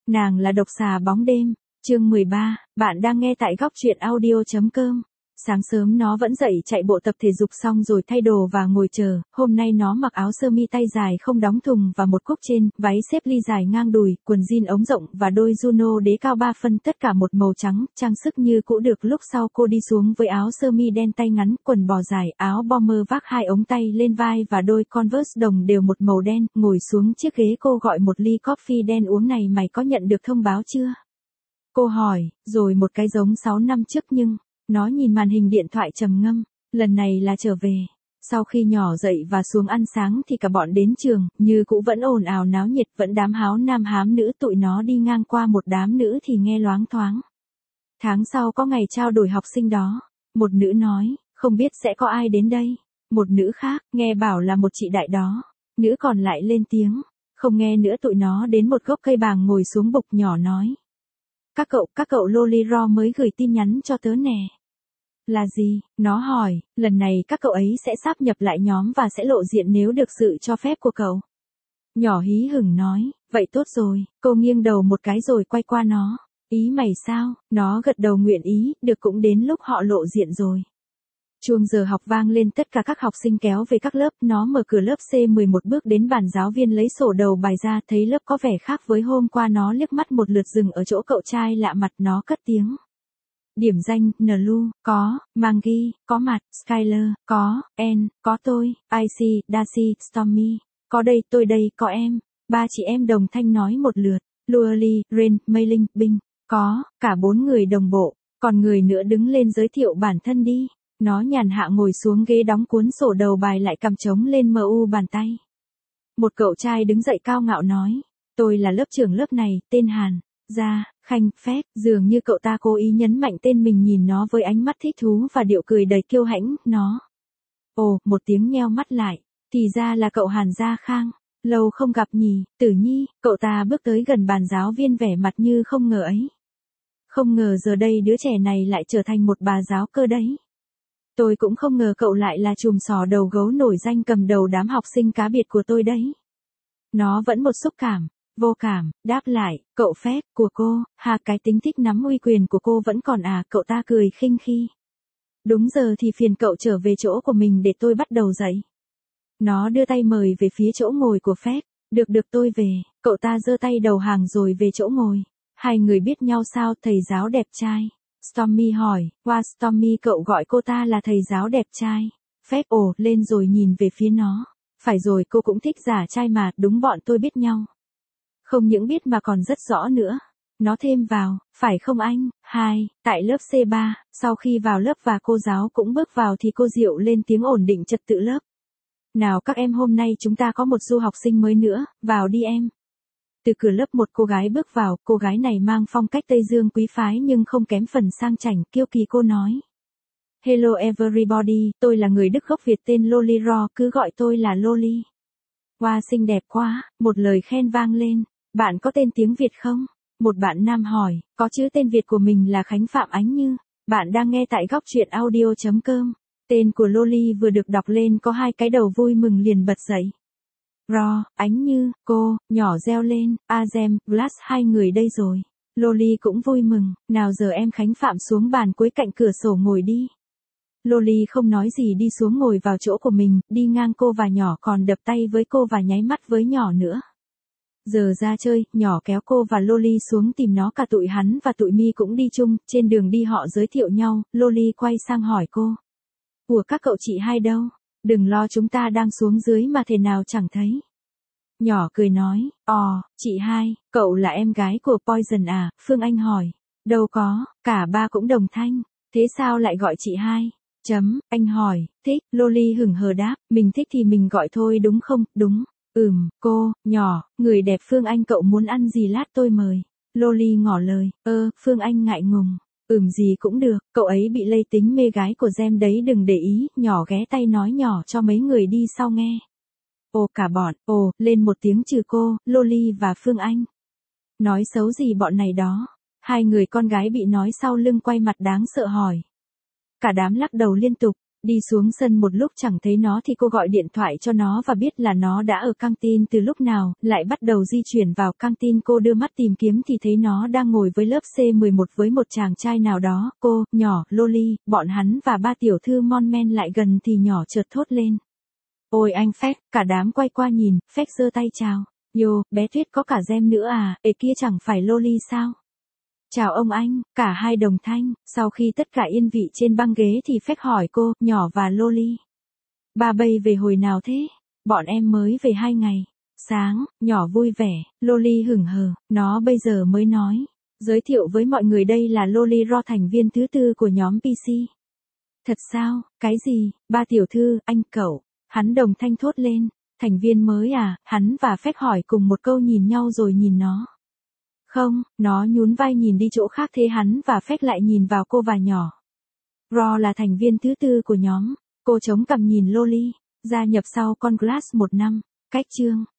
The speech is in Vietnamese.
Nàng là độc xà bóng đêm, chương 13, bạn đang nghe tại góc truyện audio.com. Sáng sớm nó vẫn dậy chạy bộ tập thể dục xong rồi thay đồ và ngồi chờ, hôm nay nó mặc áo sơ mi tay dài không đóng thùng và một cúc trên, váy xếp ly dài ngang đùi, quần jean ống rộng và đôi Juno đế cao 3 phân tất cả một màu trắng, trang sức như cũ được lúc sau cô đi xuống với áo sơ mi đen tay ngắn, quần bò dài, áo bomber vác 2 ống tay lên vai và đôi Converse đồng đều một màu đen, ngồi xuống chiếc ghế cô gọi một ly coffee đen uống này mày có nhận được thông báo chưa? Cô hỏi, rồi một cái giống 6 năm trước nhưng... Nó nhìn màn hình điện thoại trầm ngâm, lần này là trở về. Sau khi nhỏ dậy và xuống ăn sáng thì cả bọn đến trường, như cũ vẫn ồn ào náo nhiệt, vẫn đám háo nam hám nữ, tụi nó đi ngang qua một đám nữ thì nghe loáng thoáng. Tháng sau có ngày trao đổi học sinh đó. Một nữ nói, không biết sẽ có ai đến đây. Một nữ khác, nghe bảo là một chị đại đó. Nữ còn lại lên tiếng, không nghe nữa tụi nó đến một gốc cây bàng ngồi xuống bục nhỏ nói. Các cậu Loliro mới gửi tin nhắn cho tớ nè. Là gì? Nó hỏi, lần này các cậu ấy sẽ sáp nhập lại nhóm và sẽ lộ diện nếu được sự cho phép của cậu. Nhỏ hí hửng nói, vậy tốt rồi, cô nghiêng đầu một cái rồi quay qua nó. Ý mày sao? Nó gật đầu nguyện ý, được cũng đến lúc họ lộ diện rồi. Chuông giờ học vang lên tất cả các học sinh kéo về các lớp, nó mở cửa lớp C11 bước đến bàn giáo viên lấy sổ đầu bài ra, thấy lớp có vẻ khác với hôm qua nó liếc mắt một lượt dừng ở chỗ cậu trai lạ mặt nó cất tiếng. Điểm danh, Nlu, có, Mangi, có mặt, Skyler, có, En, có tôi, Icy, Darcy, Stormy, có đây, tôi đây, có em. 3 chị em đồng thanh nói một lượt, Lually, Ren, Mei Linh, Binh, có, cả 4 người đồng bộ, còn người nữa đứng lên giới thiệu bản thân đi. Nó nhàn hạ ngồi xuống ghế đóng cuốn sổ đầu bài lại cầm trống lên mu bàn tay. Một cậu trai đứng dậy cao ngạo nói, tôi là lớp trưởng lớp này, tên Hàn. Ra, Khanh, Phép, dường như cậu ta cố ý nhấn mạnh tên mình nhìn nó với ánh mắt thích thú và điệu cười đầy kiêu hãnh, nó. Ồ, một tiếng nheo mắt lại, thì ra là cậu Hàn Gia Khang, lâu không gặp nhỉ, Tử Nhi, cậu ta bước tới gần bàn giáo viên vẻ mặt như không ngờ ấy. Không ngờ giờ đây đứa trẻ này lại trở thành một bà giáo cơ đấy. Tôi cũng không ngờ cậu lại là chùm sò đầu gấu nổi danh cầm đầu đám học sinh cá biệt của tôi đấy. Nó vẫn một xúc cảm. Vô cảm, đáp lại, cậu Phép, của cô, cái tính thích nắm uy quyền của cô vẫn còn à, cậu ta cười khinh khi. Đúng giờ thì phiền cậu trở về chỗ của mình để tôi bắt đầu dạy. Nó đưa tay mời về phía chỗ ngồi của Phép, được tôi về, cậu ta giơ tay đầu hàng rồi về chỗ ngồi. Hai người biết nhau sao, thầy giáo đẹp trai. Stormy hỏi, Stormy cậu gọi cô ta là thầy giáo đẹp trai. Phép lên rồi nhìn về phía nó. Phải rồi cô cũng thích giả trai mà, đúng bọn tôi biết nhau. Không những biết mà còn rất rõ nữa. Nó thêm vào, phải không anh? Tại lớp C3, sau khi vào lớp và cô giáo cũng bước vào thì cô Diệu lên tiếng ổn định trật tự lớp. Nào các em, hôm nay chúng ta có một du học sinh mới nữa, vào đi em. Từ cửa lớp một cô gái bước vào, cô gái này mang phong cách Tây Dương quý phái nhưng không kém phần sang chảnh, kiêu kỳ cô nói. Hello everybody, tôi là người Đức gốc Việt tên Loliro, cứ gọi tôi là Loli. Wow, xinh đẹp quá, một lời khen vang lên. Bạn có tên tiếng Việt không? Một bạn nam hỏi, có chứ, tên Việt của mình là Khánh Phạm Ánh Như. Bạn đang nghe tại góc truyện audio.com. Tên của Loli vừa được đọc lên có 2 cái đầu vui mừng liền bật dậy. Ánh Như, cô, nhỏ reo lên, Azem, Glass 2 người đây rồi. Loli cũng vui mừng, nào giờ em. Khánh Phạm xuống bàn cuối cạnh cửa sổ ngồi đi. Loli không nói gì đi xuống ngồi vào chỗ của mình, đi ngang cô và nhỏ còn đập tay với cô và nháy mắt với nhỏ nữa. Giờ ra chơi, nhỏ kéo cô và Loli xuống tìm nó, cả tụi hắn và tụi Mi cũng đi chung, trên đường đi họ giới thiệu nhau, Loli quay sang hỏi cô. Ủa các cậu chị hai đâu? Đừng lo, chúng ta đang xuống dưới mà thế nào chẳng thấy. Nhỏ cười nói, chị hai, cậu là em gái của Poison à? Phương Anh hỏi. Đâu có, cả ba cũng đồng thanh. Thế sao lại gọi chị hai? Anh hỏi, thích, Loli hửng hờ đáp, mình thích thì mình gọi thôi đúng không? Đúng. Cô, nhỏ, người đẹp Phương Anh, cậu muốn ăn gì lát tôi mời. Loli ngỏ lời, Phương Anh ngại ngùng. Gì cũng được, cậu ấy bị lây tính mê gái của Gem đấy, đừng để ý, nhỏ ghé tay nói nhỏ cho mấy người đi sau nghe. Cả bọn, lên một tiếng trừ cô, Loli và Phương Anh. Nói xấu gì bọn này đó? 2 người con gái bị nói sau lưng quay mặt đáng sợ hỏi. Cả đám lắc đầu liên tục, Đi xuống sân một lúc chẳng thấy nó thì cô gọi điện thoại cho nó và biết là nó đã ở căng tin từ lúc nào, lại bắt đầu di chuyển vào căng tin. Cô đưa mắt tìm kiếm thì thấy nó đang ngồi với lớp C11 với một chàng trai nào đó. Cô, nhỏ, Loli, bọn hắn và ba tiểu thư mon men lại gần thì nhỏ chợt thốt lên. Ôi anh Phách, cả đám quay qua nhìn, Phách giơ tay chào. Yo, bé Tuyết có cả Gem nữa à, kia chẳng phải Loli sao? Chào ông anh, cả hai đồng thanh. Sau khi tất cả yên vị trên băng ghế thì Phách hỏi cô, nhỏ và Loli. Ba bây về hồi nào thế? Bọn em mới về 2 ngày. Sáng, nhỏ vui vẻ, Loli hửng hờ, nó bây giờ mới nói. Giới thiệu với mọi người đây là Loli Ro, thành viên thứ 4 của nhóm PC. Thật sao, cái gì, ba tiểu thư, anh cậu. Hắn đồng thanh thốt lên, thành viên mới à, hắn và Phách hỏi cùng một câu nhìn nhau rồi nhìn nó. Không, nó nhún vai nhìn đi chỗ khác thế hắn và Phách lại nhìn vào cô và nhỏ. Ro là thành viên thứ 4 của nhóm, cô chống cằm nhìn Loli, gia nhập sau con Glass 1 năm, cách chương.